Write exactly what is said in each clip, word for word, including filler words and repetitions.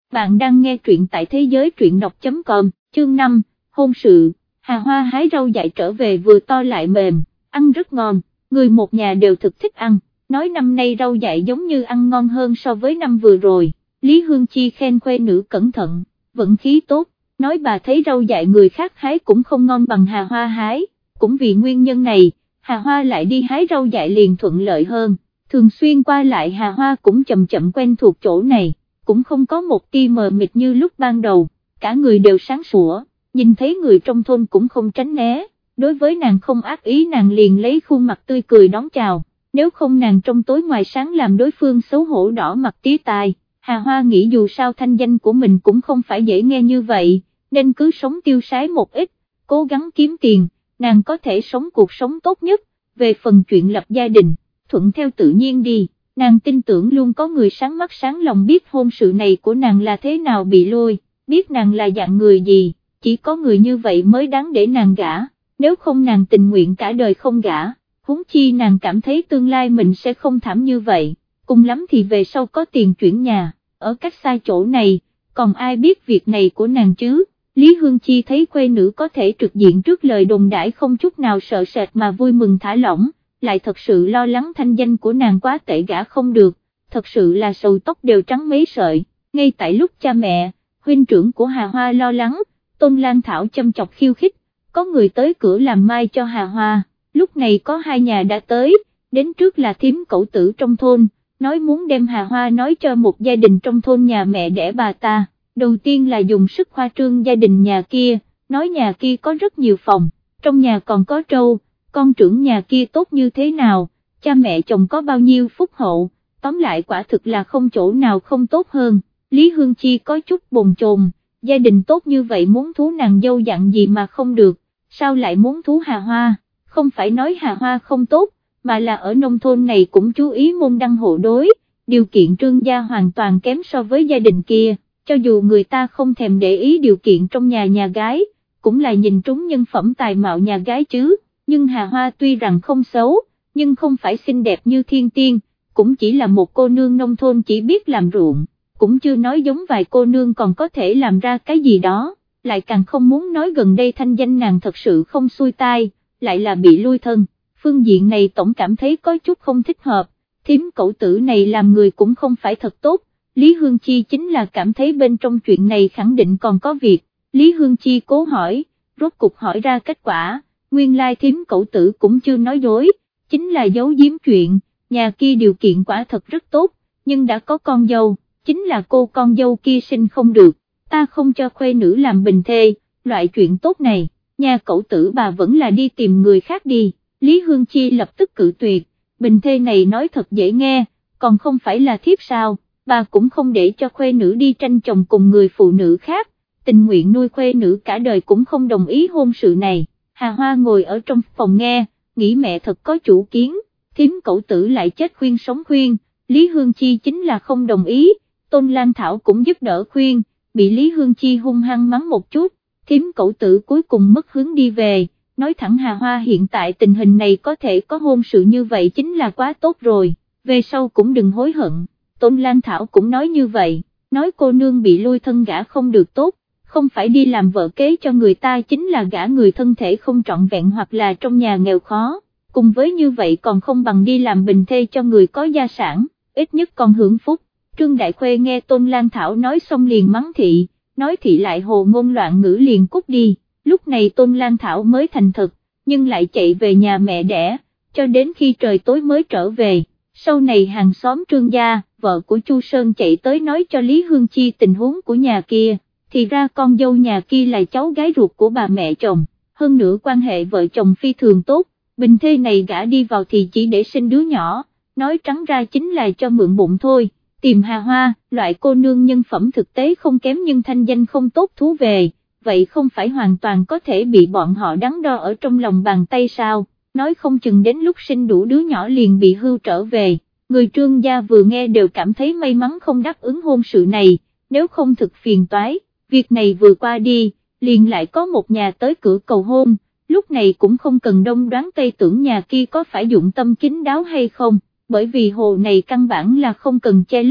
bạn đang nghe truyện tại thế giới truyện đọc chấm com, chương năm, hôn sự. Hà Hoa hái rau dại trở về vừa to lại mềm, ăn rất ngon, người một nhà đều thực thích ăn, nói năm nay rau dại giống như ăn ngon hơn so với năm vừa rồi. Lý Hương Chi khen khuê nữ cẩn thận, vận khí tốt, nói bà thấy rau dại người khác hái cũng không ngon bằng Hà Hoa hái, cũng vì nguyên nhân này, Hà Hoa lại đi hái rau dại liền thuận lợi hơn, thường xuyên qua lại Hà Hoa cũng chậm chậm quen thuộc chỗ này, cũng không có một tia mờ mịt như lúc ban đầu, cả người đều sáng sủa, nhìn thấy người trong thôn cũng không tránh né, đối với nàng không ác ý nàng liền lấy khuôn mặt tươi cười đón chào, nếu không nàng trong tối ngoài sáng làm đối phương xấu hổ đỏ mặt tía tai. Hà Hoa nghĩ dù sao thanh danh của mình cũng không phải dễ nghe như vậy, nên cứ sống tiêu sái một ít, cố gắng kiếm tiền, nàng có thể sống cuộc sống tốt nhất, về phần chuyện lập gia đình, thuận theo tự nhiên đi, nàng tin tưởng luôn có người sáng mắt sáng lòng biết hôn sự này của nàng là thế nào bị lôi, biết nàng là dạng người gì, chỉ có người như vậy mới đáng để nàng gả, nếu không nàng tình nguyện cả đời không gả, huống chi nàng cảm thấy tương lai mình sẽ không thảm như vậy, cùng lắm thì về sau có tiền chuyển nhà. Ở cách xa chỗ này, còn ai biết việc này của nàng chứ, Lý Hương Chi thấy khuê nữ có thể trực diện trước lời đồn đãi không chút nào sợ sệt mà vui mừng thả lỏng, lại thật sự lo lắng thanh danh của nàng quá tệ gả không được, thật sự là sầu tóc đều trắng mấy sợi, ngay tại lúc cha mẹ, huynh trưởng của Hà Hoa lo lắng, Tôn Lan Thảo châm chọc khiêu khích, có người tới cửa làm mai cho Hà Hoa, lúc này có hai nhà đã tới, đến trước là thím cẩu tử trong thôn, nói muốn đem Hà Hoa nói cho một gia đình trong thôn nhà mẹ đẻ bà ta, đầu tiên là dùng sức khoa trương gia đình nhà kia, nói nhà kia có rất nhiều phòng, trong nhà còn có trâu, con trưởng nhà kia tốt như thế nào, cha mẹ chồng có bao nhiêu phúc hậu, tóm lại quả thực là không chỗ nào không tốt hơn, Lý Hương Chi có chút bồn chồn, gia đình tốt như vậy muốn thú nàng dâu dặn gì mà không được, sao lại muốn thú Hà Hoa, không phải nói Hà Hoa không tốt, mà là ở nông thôn này cũng chú ý môn đăng hộ đối, điều kiện trương gia hoàn toàn kém so với gia đình kia, cho dù người ta không thèm để ý điều kiện trong nhà nhà gái, cũng là nhìn trúng nhân phẩm tài mạo nhà gái chứ, nhưng Hà Hoa tuy rằng không xấu, nhưng không phải xinh đẹp như thiên tiên, cũng chỉ là một cô nương nông thôn chỉ biết làm ruộng, cũng chưa nói giống vài cô nương còn có thể làm ra cái gì đó, lại càng không muốn nói gần đây thanh danh nàng thật sự không xuôi tai, lại là bị lui thân. Phương diện này tổng cảm thấy có chút không thích hợp, thím cậu tử này làm người cũng không phải thật tốt, Lý Hương Chi chính là cảm thấy bên trong chuyện này khẳng định còn có việc, Lý Hương Chi cố hỏi, rốt cục hỏi ra kết quả, nguyên lai thím cậu tử cũng chưa nói dối, chính là giấu giếm chuyện, nhà kia điều kiện quả thật rất tốt, nhưng đã có con dâu, chính là cô con dâu kia sinh không được, ta không cho khuê nữ làm bình thê, loại chuyện tốt này, nhà cậu tử bà vẫn là đi tìm người khác đi. Lý Hương Chi lập tức cự tuyệt, bình thê này nói thật dễ nghe, còn không phải là thiếp sao, bà cũng không để cho khuê nữ đi tranh chồng cùng người phụ nữ khác, tình nguyện nuôi khuê nữ cả đời cũng không đồng ý hôn sự này. Hà Hoa ngồi ở trong phòng nghe, nghĩ mẹ thật có chủ kiến, thím cậu tử lại chết khuyên sống khuyên, Lý Hương Chi chính là không đồng ý, Tôn Lan Thảo cũng giúp đỡ khuyên, bị Lý Hương Chi hung hăng mắng một chút, thím cậu tử cuối cùng mất hướng đi về. Nói thẳng Hà Hoa hiện tại tình hình này có thể có hôn sự như vậy chính là quá tốt rồi, về sau cũng đừng hối hận, Tôn Lan Thảo cũng nói như vậy, nói cô nương bị lui thân gả không được tốt, không phải đi làm vợ kế cho người ta chính là gả người thân thể không trọn vẹn hoặc là trong nhà nghèo khó, cùng với như vậy còn không bằng đi làm bình thê cho người có gia sản, ít nhất còn hưởng phúc. Trương Đại Khuê nghe Tôn Lan Thảo nói xong liền mắng thị, nói thị lại hồ ngôn loạn ngữ liền cút đi. Lúc này Tôn Lan Thảo mới thành thật, nhưng lại chạy về nhà mẹ đẻ, cho đến khi trời tối mới trở về, sau này hàng xóm Trương gia, vợ của Chu Sơn chạy tới nói cho Lý Hương Chi tình huống của nhà kia, thì ra con dâu nhà kia là cháu gái ruột của bà mẹ chồng, hơn nữa quan hệ vợ chồng phi thường tốt, bình thê này gả đi vào thì chỉ để sinh đứa nhỏ, nói trắng ra chính là cho mượn bụng thôi, tìm Hà Hoa, loại cô nương nhân phẩm thực tế không kém nhưng thanh danh không tốt thú về. Vậy không phải hoàn toàn có thể bị bọn họ đắn đo ở trong lòng bàn tay sao, nói không chừng đến lúc sinh đủ đứa nhỏ liền bị hưu trở về, người Trương gia vừa nghe đều cảm thấy may mắn không đáp ứng hôn sự này, nếu không thực phiền toái, việc này vừa qua đi, liền lại có một nhà tới cửa cầu hôn, lúc này cũng không cần đông đoán tây tưởng nhà kia có phải dụng tâm kín đáo hay không, bởi vì hồ này căn bản là không cần che lấp,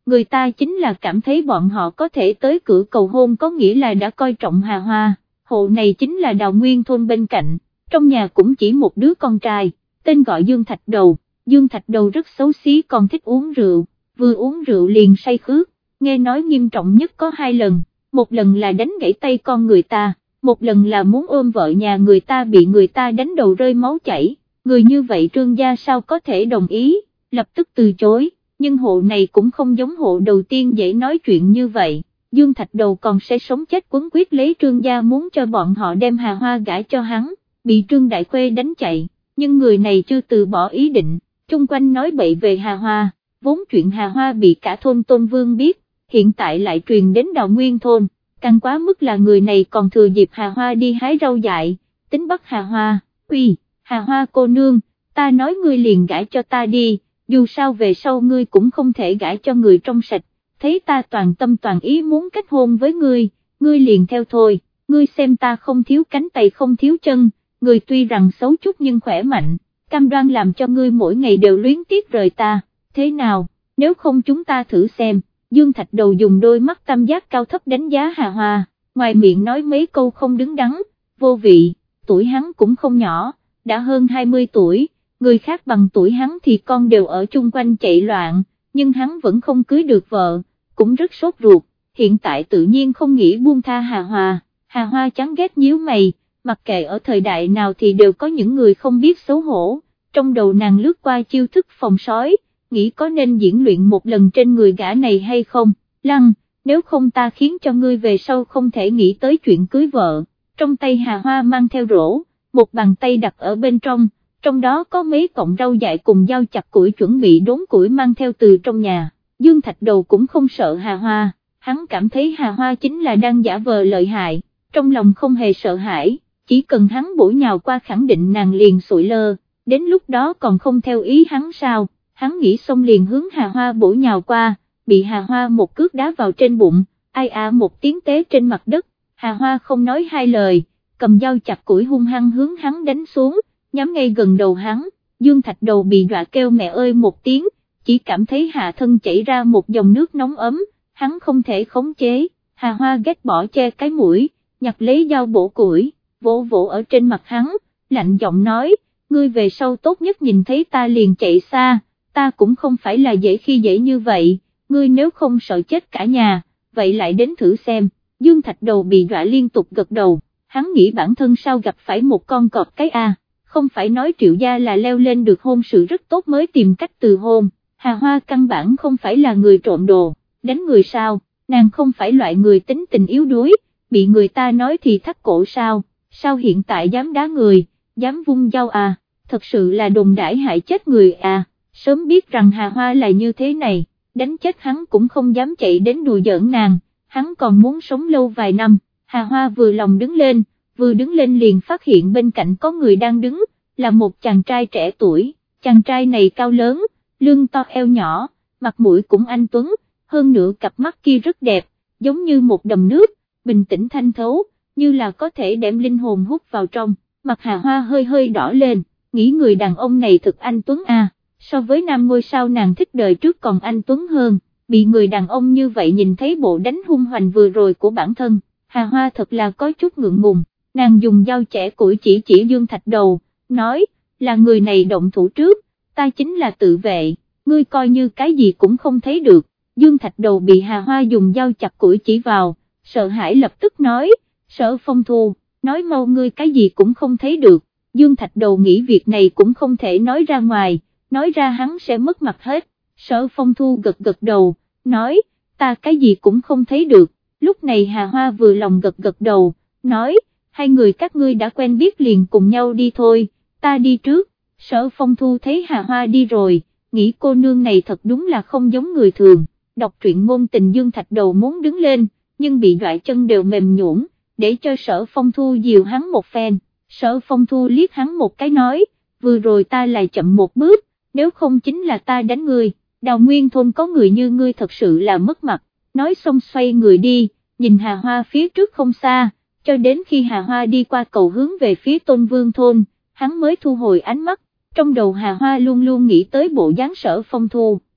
người ta chính là cảm thấy bọn họ có thể tới cửa cầu hôn có nghĩa là đã coi trọng Hà Hoa. Hộ này chính là Đào Nguyên thôn bên cạnh, trong nhà cũng chỉ một đứa con trai, tên gọi Dương Thạch Đầu. Dương Thạch Đầu rất xấu xí còn thích uống rượu, vừa uống rượu liền say khướt, nghe nói nghiêm trọng nhất có hai lần, một lần là đánh gãy tay con người ta, một lần là muốn ôm vợ nhà người ta bị người ta đánh đầu rơi máu chảy, người như vậy Trương gia sao có thể đồng ý, lập tức từ chối, nhưng hộ này cũng không giống hộ đầu tiên dễ nói chuyện như vậy. Dương Thạch Đầu còn sẽ sống chết quấn quyết lấy Trương gia muốn cho bọn họ đem Hà Hoa gả cho hắn, bị Trương Đại Khuê đánh chạy, nhưng người này chưa từ bỏ ý định, chung quanh nói bậy về Hà Hoa, vốn chuyện Hà Hoa bị cả thôn Tôn Vương biết, hiện tại lại truyền đến Đào Nguyên thôn, càng quá mức là người này còn thừa dịp Hà Hoa đi hái rau dại, tính bắt Hà Hoa. Uy, Hà Hoa cô nương, ta nói ngươi liền gả cho ta đi, dù sao về sau ngươi cũng không thể gả cho người trong sạch, thấy ta toàn tâm toàn ý muốn kết hôn với ngươi, ngươi liền theo thôi, ngươi xem ta không thiếu cánh tay không thiếu chân, người tuy rằng xấu chút nhưng khỏe mạnh, cam đoan làm cho ngươi mỗi ngày đều luyến tiếc rời ta, thế nào, nếu không chúng ta thử xem. Dương Thạch Đầu dùng đôi mắt tam giác cao thấp đánh giá Hà Hoa, ngoài miệng nói mấy câu không đứng đắn, vô vị, tuổi hắn cũng không nhỏ, đã hơn hai mươi tuổi, người khác bằng tuổi hắn thì con đều ở chung quanh chạy loạn, nhưng hắn vẫn không cưới được vợ, cũng rất sốt ruột, hiện tại tự nhiên không nghĩ buông tha Hà Hoa. Hà Hoa chán ghét nhíu mày, mặc kệ ở thời đại nào thì đều có những người không biết xấu hổ, trong đầu nàng lướt qua chiêu thức phòng sói, nghĩ có nên diễn luyện một lần trên người gã này hay không. Lăng, nếu không ta khiến cho ngươi về sau không thể nghĩ tới chuyện cưới vợ. Trong tay Hà Hoa mang theo rổ, một bàn tay đặt ở bên trong, trong đó có mấy cọng rau dại cùng dao chặt củi chuẩn bị đốn củi mang theo từ trong nhà. Dương Thạch Đầu cũng không sợ Hà Hoa, hắn cảm thấy Hà Hoa chính là đang giả vờ lợi hại, trong lòng không hề sợ hãi, chỉ cần hắn bổ nhào qua khẳng định nàng liền sụi lơ, đến lúc đó còn không theo ý hắn sao. Hắn nghĩ xong liền hướng Hà Hoa bổ nhào qua, bị Hà Hoa một cước đá vào trên bụng, ai à một tiếng té trên mặt đất, Hà Hoa không nói hai lời, cầm dao chặt củi hung hăng hướng hắn đánh xuống, nhắm ngay gần đầu hắn. Dương Thạch Đầu bị dọa kêu mẹ ơi một tiếng, chỉ cảm thấy hạ thân chảy ra một dòng nước nóng ấm, hắn không thể khống chế. Hà Hoa ghét bỏ che cái mũi, nhặt lấy dao bổ củi, vỗ vỗ ở trên mặt hắn, lạnh giọng nói, ngươi về sau tốt nhất nhìn thấy ta liền chạy xa, ta cũng không phải là dễ khi dễ như vậy, ngươi nếu không sợ chết cả nhà, vậy lại đến thử xem. Dương Thạch Đầu bị dọa liên tục gật đầu, hắn nghĩ bản thân sao gặp phải một con cọp cái a, không phải nói Triệu gia là leo lên được hôn sự rất tốt mới tìm cách từ hôn, Hà Hoa căn bản không phải là người trộm đồ, đánh người sao, nàng không phải loại người tính tình yếu đuối, bị người ta nói thì thắt cổ sao, sao hiện tại dám đá người, dám vung dao à, thật sự là đồn đãi hại chết người à. Sớm biết rằng Hà Hoa là như thế này, đánh chết hắn cũng không dám chạy đến đùa giỡn nàng, hắn còn muốn sống lâu vài năm. Hà Hoa vừa lòng đứng lên, vừa đứng lên liền phát hiện bên cạnh có người đang đứng, là một chàng trai trẻ tuổi, chàng trai này cao lớn, lưng to eo nhỏ, mặt mũi cũng anh tuấn, hơn nữa cặp mắt kia rất đẹp, giống như một đầm nước, bình tĩnh thanh thấu, như là có thể đem linh hồn hút vào trong. Mặt Hà Hoa hơi hơi đỏ lên, nghĩ người đàn ông này thực anh tuấn à. So với nam ngôi sao nàng thích đời trước còn anh tuấn hơn, bị người đàn ông như vậy nhìn thấy bộ đánh hung hoành vừa rồi của bản thân, Hà Hoa thật là có chút ngượng ngùng, nàng dùng dao chẻ củi chỉ chỉ Dương Thạch Đầu, nói, là người này động thủ trước, ta chính là tự vệ, ngươi coi như cái gì cũng không thấy được. Dương Thạch Đầu bị Hà Hoa dùng dao chặt củi chỉ vào, sợ hãi lập tức nói, Sở Phong Thu, nói mau ngươi cái gì cũng không thấy được. Dương Thạch Đầu nghĩ việc này cũng không thể nói ra ngoài, nói ra hắn sẽ mất mặt hết. Sở Phong Thu gật gật đầu, nói, ta cái gì cũng không thấy được. Lúc này Hà Hoa vừa lòng gật gật đầu, nói, hai người các ngươi đã quen biết liền cùng nhau đi thôi, ta đi trước. Sở Phong Thu thấy Hà Hoa đi rồi, nghĩ cô nương này thật đúng là không giống người thường. Đọc truyện ngôn tình Dương Thạch Đầu muốn đứng lên, nhưng bị dọa chân đều mềm nhũn, để cho Sở Phong Thu dìu hắn một phen. Sở Phong Thu liếc hắn một cái nói, vừa rồi ta lại chậm một bước, nếu không chính là ta đánh ngươi, Đào Nguyên thôn có người như ngươi thật sự là mất mặt. Nói xong xoay người đi, nhìn Hà Hoa phía trước không xa, cho đến khi Hà Hoa đi qua cầu hướng về phía Tôn Vương thôn, hắn mới thu hồi ánh mắt, trong đầu Hà Hoa luôn luôn nghĩ tới bộ dáng Sở Phong Thu,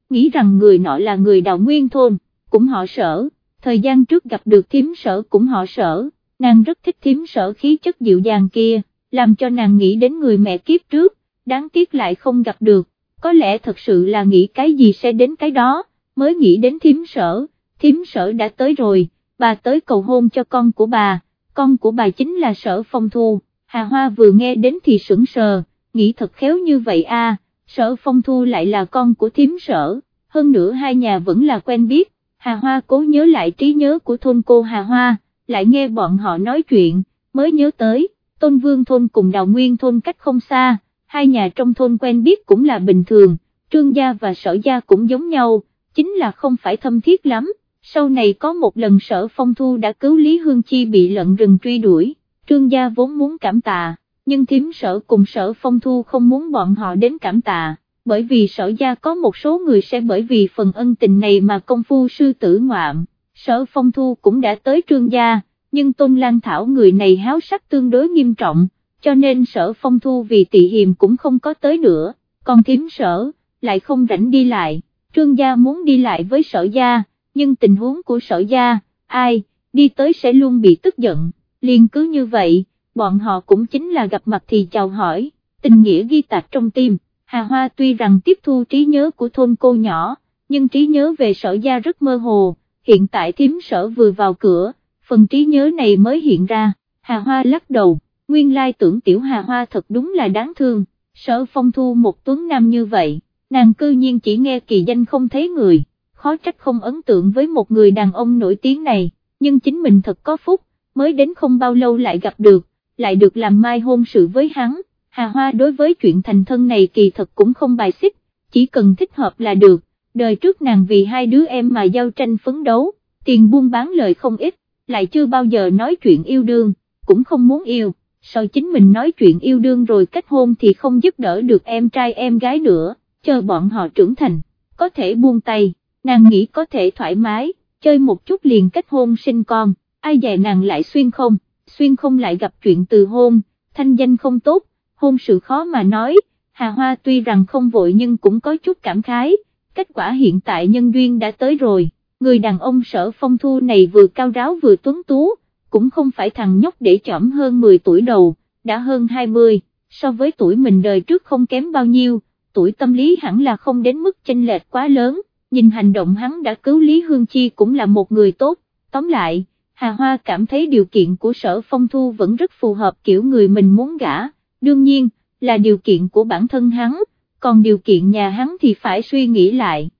nghĩ rằng người nọ là người Đào Nguyên thôn, cũng họ Sở, thời gian trước gặp được thím Sở cũng họ Sở, nàng rất thích thím Sở khí chất dịu dàng kia, làm cho nàng nghĩ đến người mẹ kiếp trước, đáng tiếc lại không gặp được, có lẽ thật sự là nghĩ cái gì sẽ đến cái đó, mới nghĩ đến thím Sở, thím Sở đã tới rồi, bà tới cầu hôn cho con của bà, con của bà chính là Sở Phong Thu. Hà Hoa vừa nghe đến thì sững sờ, nghĩ thật khéo như vậy à, Sở Phong Thu lại là con của thím Sở, hơn nữa hai nhà vẫn là quen biết. Hà Hoa cố nhớ lại trí nhớ của thôn cô Hà Hoa, lại nghe bọn họ nói chuyện, mới nhớ tới, Tôn Vương thôn cùng Đào Nguyên thôn cách không xa, hai nhà trong thôn quen biết cũng là bình thường, Trương gia và Sở gia cũng giống nhau, chính là không phải thâm thiết lắm. Sau này có một lần Sở Phong Thu đã cứu Lý Hương Chi bị lợn rừng truy đuổi, Trương gia vốn muốn cảm tạ, nhưng thím Sở cùng Sở Phong Thu không muốn bọn họ đến cảm tạ, bởi vì Sở gia có một số người sẽ bởi vì phần ân tình này mà công phu sư tử ngoạm. Sở Phong Thu cũng đã tới Trương gia, nhưng Tôn Lan Thảo người này háo sắc tương đối nghiêm trọng, cho nên Sở Phong Thu vì tị hiềm cũng không có tới nữa, còn thím Sở lại không rảnh đi lại, Trương gia muốn đi lại với Sở gia, nhưng tình huống của Sở gia, ai đi tới sẽ luôn bị tức giận, liền cứ như vậy, bọn họ cũng chính là gặp mặt thì chào hỏi, tình nghĩa ghi tạc trong tim. Hà Hoa tuy rằng tiếp thu trí nhớ của thôn cô nhỏ, nhưng trí nhớ về Sở gia rất mơ hồ, hiện tại thím Sở vừa vào cửa, phần trí nhớ này mới hiện ra. Hà Hoa lắc đầu, nguyên lai tưởng tiểu Hà Hoa thật đúng là đáng thương, Sở Phong Thu một tuấn nam như vậy, nàng cư nhiên chỉ nghe kỳ danh không thấy người, khó trách không ấn tượng với một người đàn ông nổi tiếng này, nhưng chính mình thật có phúc, mới đến không bao lâu lại gặp được, lại được làm mai hôn sự với hắn. Hà Hoa đối với chuyện thành thân này kỳ thật cũng không bài xích, chỉ cần thích hợp là được, đời trước nàng vì hai đứa em mà giao tranh phấn đấu, tiền buôn bán lời không ít, lại chưa bao giờ nói chuyện yêu đương, cũng không muốn yêu, sợ chính mình nói chuyện yêu đương rồi kết hôn thì không giúp đỡ được em trai em gái nữa, chờ bọn họ trưởng thành, có thể buông tay, nàng nghĩ có thể thoải mái, chơi một chút liền kết hôn sinh con, ai dè nàng lại xuyên không, xuyên không lại gặp chuyện từ hôn, thanh danh không tốt. Hôn sự khó mà nói, Hà Hoa tuy rằng không vội nhưng cũng có chút cảm khái, kết quả hiện tại nhân duyên đã tới rồi, người đàn ông Sở Phong Thu này vừa cao ráo vừa tuấn tú, cũng không phải thằng nhóc để chỏm hơn mười tuổi đầu, đã hơn hai mươi, so với tuổi mình đời trước không kém bao nhiêu, tuổi tâm lý hẳn là không đến mức chênh lệch quá lớn, nhìn hành động hắn đã cứu Lý Hương Chi cũng là một người tốt, tóm lại, Hà Hoa cảm thấy điều kiện của Sở Phong Thu vẫn rất phù hợp kiểu người mình muốn gả. Đương nhiên, là điều kiện của bản thân hắn, còn điều kiện nhà hắn thì phải suy nghĩ lại.